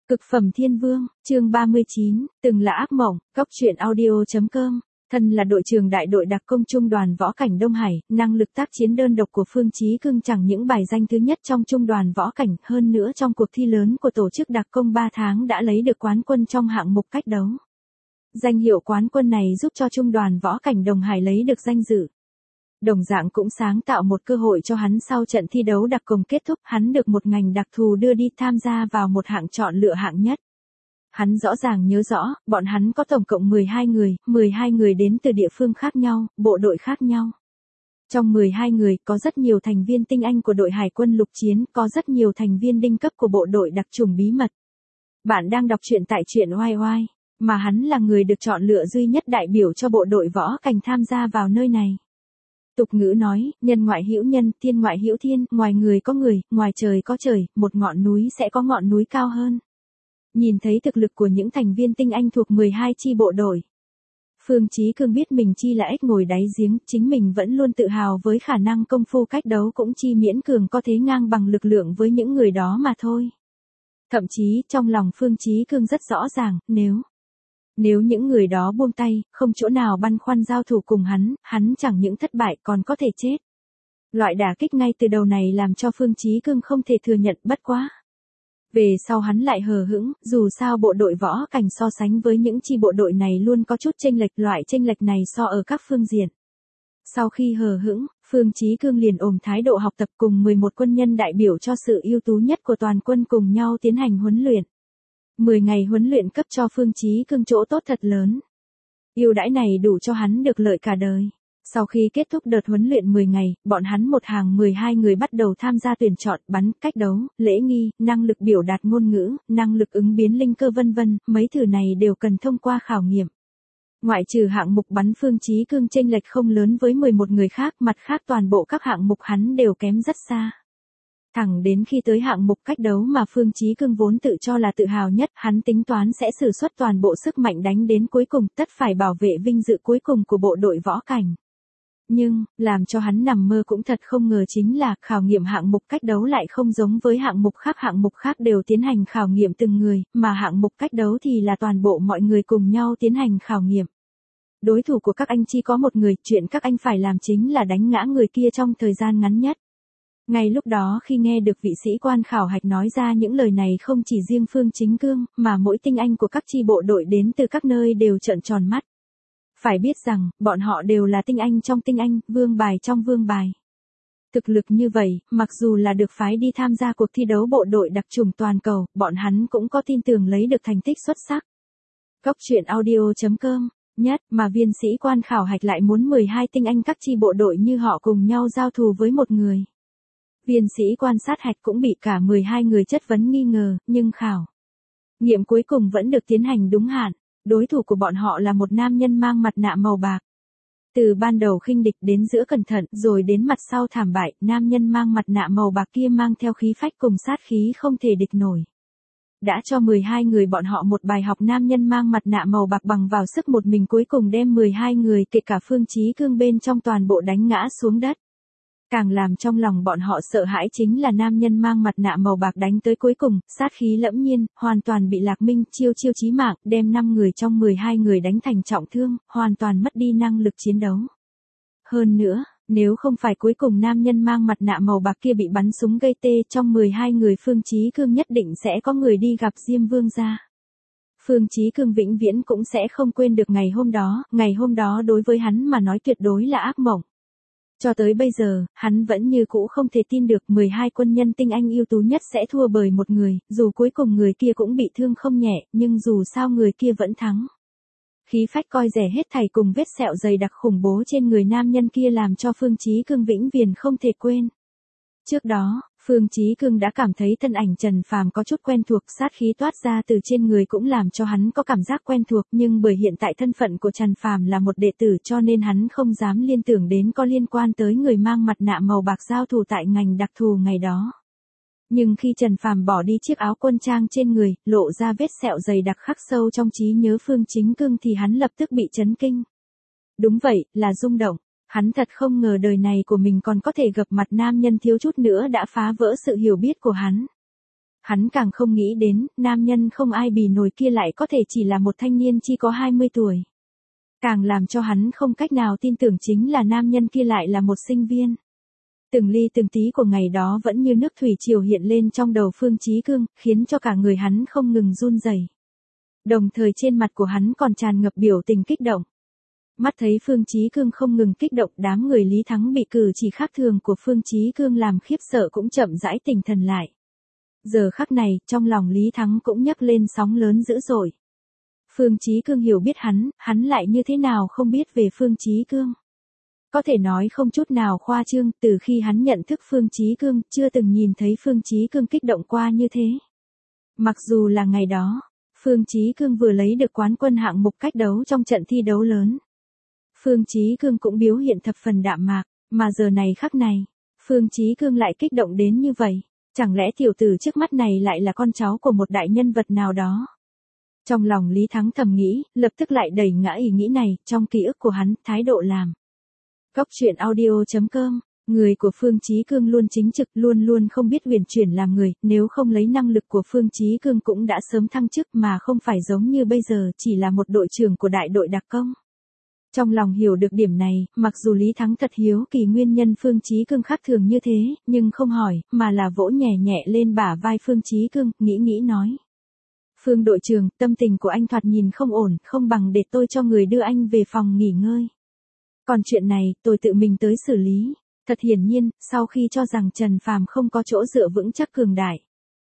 Cực phẩm thiên vương, chương 39, từng là ác mộng, Cóc truyện audio.com. Thân là đội trưởng đại đội đặc công trung đoàn võ cảnh Đông Hải, năng lực tác chiến đơn độc của Phương Chí Cương chẳng những bài danh thứ nhất trong trung đoàn võ cảnh, hơn nữa trong cuộc thi lớn của tổ chức đặc công 3 tháng đã lấy được quán quân trong hạng mục cách đấu. Danh hiệu quán quân này giúp cho trung đoàn võ cảnh Đông Hải lấy được danh dự. Đồng dạng cũng sáng tạo một cơ hội cho hắn sau trận thi đấu đặc công kết thúc, hắn được một ngành đặc thù đưa đi tham gia vào một hạng chọn lựa hạng nhất. Hắn rõ ràng nhớ rõ, bọn hắn có tổng cộng 12 người đến từ địa phương khác nhau, bộ đội khác nhau. Trong 12 người có rất nhiều thành viên tinh anh của đội hải quân lục chiến, có rất nhiều thành viên đinh cấp của bộ đội đặc chủng bí mật. Bạn đang đọc truyện tại truyện oai oai, mà hắn là người được chọn lựa duy nhất đại biểu cho bộ đội võ cảnh tham gia vào nơi này. Tục ngữ nói, nhân ngoại hữu nhân, thiên ngoại hữu thiên, ngoài người có người, ngoài trời có trời, một ngọn núi sẽ có ngọn núi cao hơn. Nhìn thấy thực lực của những thành viên tinh anh thuộc 12 chi bộ đội, Phương Chí Cương biết mình chi là ếch ngồi đáy giếng, chính mình vẫn luôn tự hào với khả năng công phu cách đấu cũng chi miễn cường có thế ngang bằng lực lượng với những người đó mà thôi. Thậm chí, trong lòng Phương Chí Cương rất rõ ràng, nếu những người đó buông tay, không chỗ nào băn khoăn giao thủ cùng hắn chẳng những thất bại còn có thể chết. Loại đả kích ngay từ đầu này làm cho Phương Chí Cương không thể thừa nhận, bất quá. Về sau hắn lại hờ hững, dù sao bộ đội võ cảnh so sánh với những chi bộ đội này luôn có chút chênh lệch, loại chênh lệch này so ở các phương diện. Sau khi hờ hững, Phương Chí Cương liền ôm thái độ học tập cùng 11 quân nhân đại biểu cho sự ưu tú nhất của toàn quân cùng nhau tiến hành huấn luyện. 10 ngày huấn luyện cấp cho Phương Chí Cương chỗ tốt thật lớn. Ưu đãi này đủ cho hắn được lợi cả đời. Sau khi kết thúc đợt huấn luyện 10 ngày, bọn hắn một hàng 12 người bắt đầu tham gia tuyển chọn, bắn, cách đấu, lễ nghi, năng lực biểu đạt ngôn ngữ, năng lực ứng biến linh cơ vân vân, mấy thứ này đều cần thông qua khảo nghiệm. Ngoại trừ hạng mục bắn, Phương Chí Cương chênh lệch không lớn với 11 người khác, mặt khác toàn bộ các hạng mục hắn đều kém rất xa. Thẳng đến khi tới hạng mục cách đấu mà Phương Chí Cương vốn tự cho là tự hào nhất, hắn tính toán sẽ sử xuất toàn bộ sức mạnh đánh đến cuối cùng, tất phải bảo vệ vinh dự cuối cùng của bộ đội võ cảnh. Nhưng, làm cho hắn nằm mơ cũng thật không ngờ chính là, khảo nghiệm hạng mục cách đấu lại không giống với hạng mục khác đều tiến hành khảo nghiệm từng người, mà hạng mục cách đấu thì là toàn bộ mọi người cùng nhau tiến hành khảo nghiệm. Đối thủ của các anh chỉ có một người, chuyện các anh phải làm chính là đánh ngã người kia trong thời gian ngắn nhất. Ngay lúc đó khi nghe được vị sĩ quan khảo hạch nói ra những lời này, không chỉ riêng Phương Chí Cương, mà mỗi tinh anh của các chi bộ đội đến từ các nơi đều trợn tròn mắt. Phải biết rằng, bọn họ đều là tinh anh trong tinh anh, vương bài trong vương bài. Thực lực như vậy, mặc dù là được phái đi tham gia cuộc thi đấu bộ đội đặc chủng toàn cầu, bọn hắn cũng có tin tưởng lấy được thành tích xuất sắc. Cóc truyện audio.com, nhất mà viên sĩ quan khảo hạch lại muốn 12 tinh anh các chi bộ đội như họ cùng nhau giao thủ với một người. Viên sĩ quan sát hạch cũng bị cả 12 người chất vấn nghi ngờ, nhưng khảo nghiệm cuối cùng vẫn được tiến hành đúng hạn. Đối thủ của bọn họ là một nam nhân mang mặt nạ màu bạc. Từ ban đầu khinh địch đến giữa cẩn thận rồi đến mặt sau thảm bại, nam nhân mang mặt nạ màu bạc kia mang theo khí phách cùng sát khí không thể địch nổi. Đã cho 12 người bọn họ một bài học, nam nhân mang mặt nạ màu bạc bằng vào sức một mình cuối cùng đem 12 người kể cả Phương Chí Cương bên trong toàn bộ đánh ngã xuống đất. Càng làm trong lòng bọn họ sợ hãi chính là nam nhân mang mặt nạ màu bạc đánh tới cuối cùng, sát khí lẫm nhiên, hoàn toàn bị Lạc Minh chiêu chí mạng, đem 5 người trong 12 người đánh thành trọng thương, hoàn toàn mất đi năng lực chiến đấu. Hơn nữa, nếu không phải cuối cùng nam nhân mang mặt nạ màu bạc kia bị bắn súng gây tê, trong 12 người Phương Chí Cương nhất định sẽ có người đi gặp Diêm Vương gia. Phương Chí Cương vĩnh viễn cũng sẽ không quên được ngày hôm đó đối với hắn mà nói tuyệt đối là ác mộng. Cho tới bây giờ, hắn vẫn như cũ không thể tin được 12 quân nhân tinh anh ưu tú nhất sẽ thua bởi một người, dù cuối cùng người kia cũng bị thương không nhẹ, nhưng dù sao người kia vẫn thắng. Khí phách coi rẻ hết thảy cùng vết sẹo dày đặc khủng bố trên người nam nhân kia làm cho Phương Chí Cương vĩnh viễn không thể quên. Trước đó, Phương Chí Cương đã cảm thấy thân ảnh Trần Phàm có chút quen thuộc, sát khí toát ra từ trên người cũng làm cho hắn có cảm giác quen thuộc, nhưng bởi hiện tại thân phận của Trần Phàm là một đệ tử cho nên hắn không dám liên tưởng đến có liên quan tới người mang mặt nạ màu bạc giao thủ tại ngành đặc thù ngày đó. Nhưng khi Trần Phàm bỏ đi chiếc áo quân trang trên người, lộ ra vết sẹo dày đặc khắc sâu trong trí nhớ Phương Chí Cương thì hắn lập tức bị chấn kinh. Đúng vậy, là rung động. Hắn thật không ngờ đời này của mình còn có thể gặp mặt nam nhân thiếu chút nữa đã phá vỡ sự hiểu biết của hắn. Hắn càng không nghĩ đến, nam nhân không ai bì nổi kia lại có thể chỉ là một thanh niên chỉ có 20 tuổi. Càng làm cho hắn không cách nào tin tưởng chính là nam nhân kia lại là một sinh viên. Từng ly từng tí của ngày đó vẫn như nước thủy triều hiện lên trong đầu Phương Chí Cương, khiến cho cả người hắn không ngừng run rẩy. Đồng thời trên mặt của hắn còn tràn ngập biểu tình kích động. Mắt thấy Phương Chí Cương không ngừng kích động, đám người Lý Thắng bị cử chỉ khác thường của Phương Chí Cương làm khiếp sợ cũng chậm rãi tỉnh thần lại. Giờ khắc này, trong lòng Lý Thắng cũng nhấc lên sóng lớn dữ dội. Phương Chí Cương hiểu biết hắn lại như thế nào không biết về Phương Chí Cương. Có thể nói không chút nào khoa trương, từ khi hắn nhận thức Phương Chí Cương, chưa từng nhìn thấy Phương Chí Cương kích động qua như thế. Mặc dù là ngày đó, Phương Chí Cương vừa lấy được quán quân hạng mục cách đấu trong trận thi đấu lớn. Phương Chí Cương cũng biểu hiện thập phần đạm mạc, mà giờ này khắc này, Phương Chí Cương lại kích động đến như vậy. Chẳng lẽ tiểu tử trước mắt này lại là con cháu của một đại nhân vật nào đó? Trong lòng Lý Thắng thầm nghĩ, lập tức lại đẩy ngã ý nghĩ này, trong ký ức của hắn, thái độ làm. Góc truyện audio.com, người của Phương Chí Cương luôn chính trực, luôn luôn không biết huyền chuyển làm người, nếu không lấy năng lực của Phương Chí Cương cũng đã sớm thăng chức mà không phải giống như bây giờ chỉ là một đội trưởng của đại đội đặc công. Trong lòng hiểu được điểm này, mặc dù Lý Thắng thật hiếu kỳ nguyên nhân Phương Chí Cương khác thường như thế, nhưng không hỏi, mà là vỗ nhẹ nhẹ lên bả vai Phương Chí Cương, nghĩ nói. Phương đội trưởng, tâm tình của anh thoạt nhìn không ổn, không bằng để tôi cho người đưa anh về phòng nghỉ ngơi. Còn chuyện này, tôi tự mình tới xử lý. Thật hiển nhiên, sau khi cho rằng Trần Phàm không có chỗ dựa vững chắc cường đại,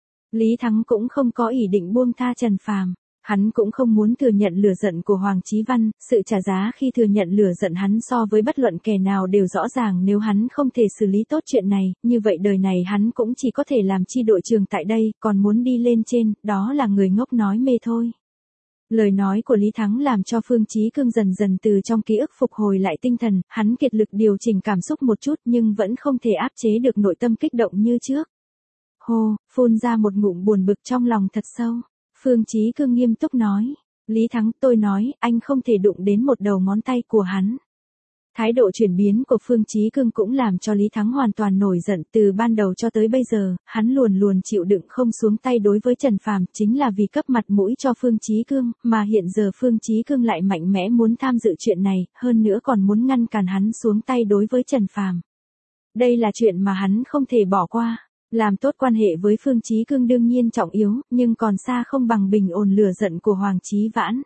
Lý Thắng cũng không có ý định buông tha Trần Phàm. Hắn cũng không muốn thừa nhận lửa giận của Hoàng Chí Văn, sự trả giá khi thừa nhận lửa giận hắn so với bất luận kẻ nào đều rõ ràng, nếu hắn không thể xử lý tốt chuyện này, như vậy đời này hắn cũng chỉ có thể làm chi đội trưởng tại đây, còn muốn đi lên trên, đó là người ngốc nói mê thôi. Lời nói của Lý Thắng làm cho Phương Chí Cương dần dần từ trong ký ức phục hồi lại tinh thần, hắn kiệt lực điều chỉnh cảm xúc một chút nhưng vẫn không thể áp chế được nội tâm kích động như trước. Hô, phun ra một ngụm buồn bực trong lòng thật sâu. Phương Chí Cương nghiêm túc nói, Lý Thắng, tôi nói, anh không thể đụng đến một đầu ngón tay của hắn. Thái độ chuyển biến của Phương Chí Cương cũng làm cho Lý Thắng hoàn toàn nổi giận, từ ban đầu cho tới bây giờ, hắn luôn chịu đựng không xuống tay đối với Trần Phàm, chính là vì cấp mặt mũi cho Phương Chí Cương, mà hiện giờ Phương Chí Cương lại mạnh mẽ muốn tham dự chuyện này, hơn nữa còn muốn ngăn cản hắn xuống tay đối với Trần Phàm. Đây là chuyện mà hắn không thể bỏ qua. Làm tốt quan hệ với Phương Chí Cương đương nhiên trọng yếu, nhưng còn xa không bằng bình ổn lửa giận của Hoàng Chí Vãn.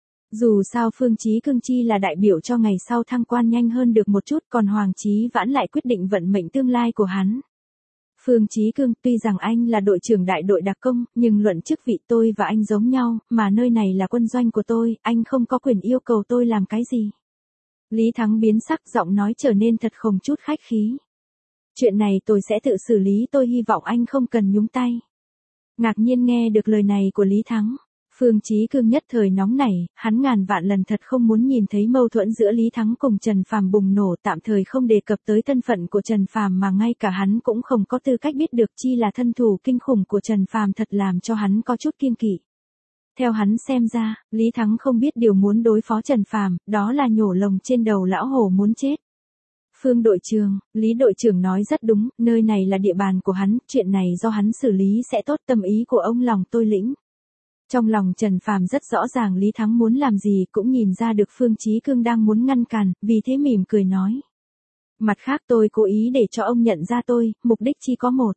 Dù sao Phương Chí Cương chi là đại biểu cho ngày sau thăng quan nhanh hơn được một chút, còn Hoàng Chí Vãn lại quyết định vận mệnh tương lai của hắn. Phương Chí Cương, tuy rằng anh là đội trưởng đại đội đặc công, nhưng luận chức vị tôi và anh giống nhau, mà nơi này là quân doanh của tôi, anh không có quyền yêu cầu tôi làm cái gì. Lý Thắng biến sắc, giọng nói trở nên thật không chút khách khí. Chuyện này tôi sẽ tự xử lý, tôi hy vọng anh không cần nhúng tay. Ngạc nhiên nghe được lời này của Lý Thắng, Phương Chí Cương nhất thời nóng nảy, hắn ngàn vạn lần thật không muốn nhìn thấy mâu thuẫn giữa Lý Thắng cùng Trần Phàm bùng nổ, tạm thời không đề cập tới thân phận của Trần Phàm mà ngay cả hắn cũng không có tư cách biết được chi là thân thủ kinh khủng của Trần Phàm, thật làm cho hắn có chút kiêng kỵ. Theo hắn xem ra, Lý Thắng không biết điều muốn đối phó Trần Phàm, đó là nhổ lồng trên đầu lão hổ muốn chết. Phương đội trưởng, Lý đội trưởng nói rất đúng, nơi này là địa bàn của hắn, chuyện này do hắn xử lý sẽ tốt, tâm ý của ông lòng tôi lĩnh. Trong lòng Trần Phàm rất rõ ràng Lý Thắng muốn làm gì, cũng nhìn ra được Phương Chí Cương đang muốn ngăn cản, vì thế mỉm cười nói. Mặt khác tôi cố ý để cho ông nhận ra tôi, mục đích chỉ có một.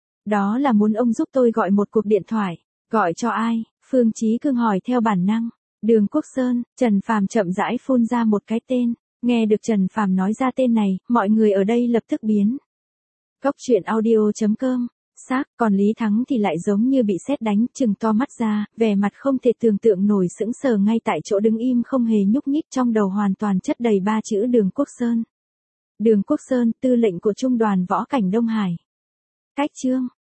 Đó là muốn ông giúp tôi gọi một cuộc điện thoại. Gọi cho ai? Phương Chí Cương hỏi theo bản năng. Đường Quốc Sơn. Trần Phàm chậm rãi phun ra một cái tên. Nghe được Trần Phàm nói ra tên này, mọi người ở đây lập tức biến. Góc truyện audio.com. Còn Lý Thắng thì lại giống như bị sét đánh, trừng to mắt ra, vẻ mặt không thể tưởng tượng nổi, sững sờ ngay tại chỗ đứng im không hề nhúc nhích, trong đầu hoàn toàn chất đầy ba chữ Đường Quốc Sơn. Đường Quốc Sơn, tư lệnh của Trung đoàn Võ Cảnh Đông Hải. Cách chương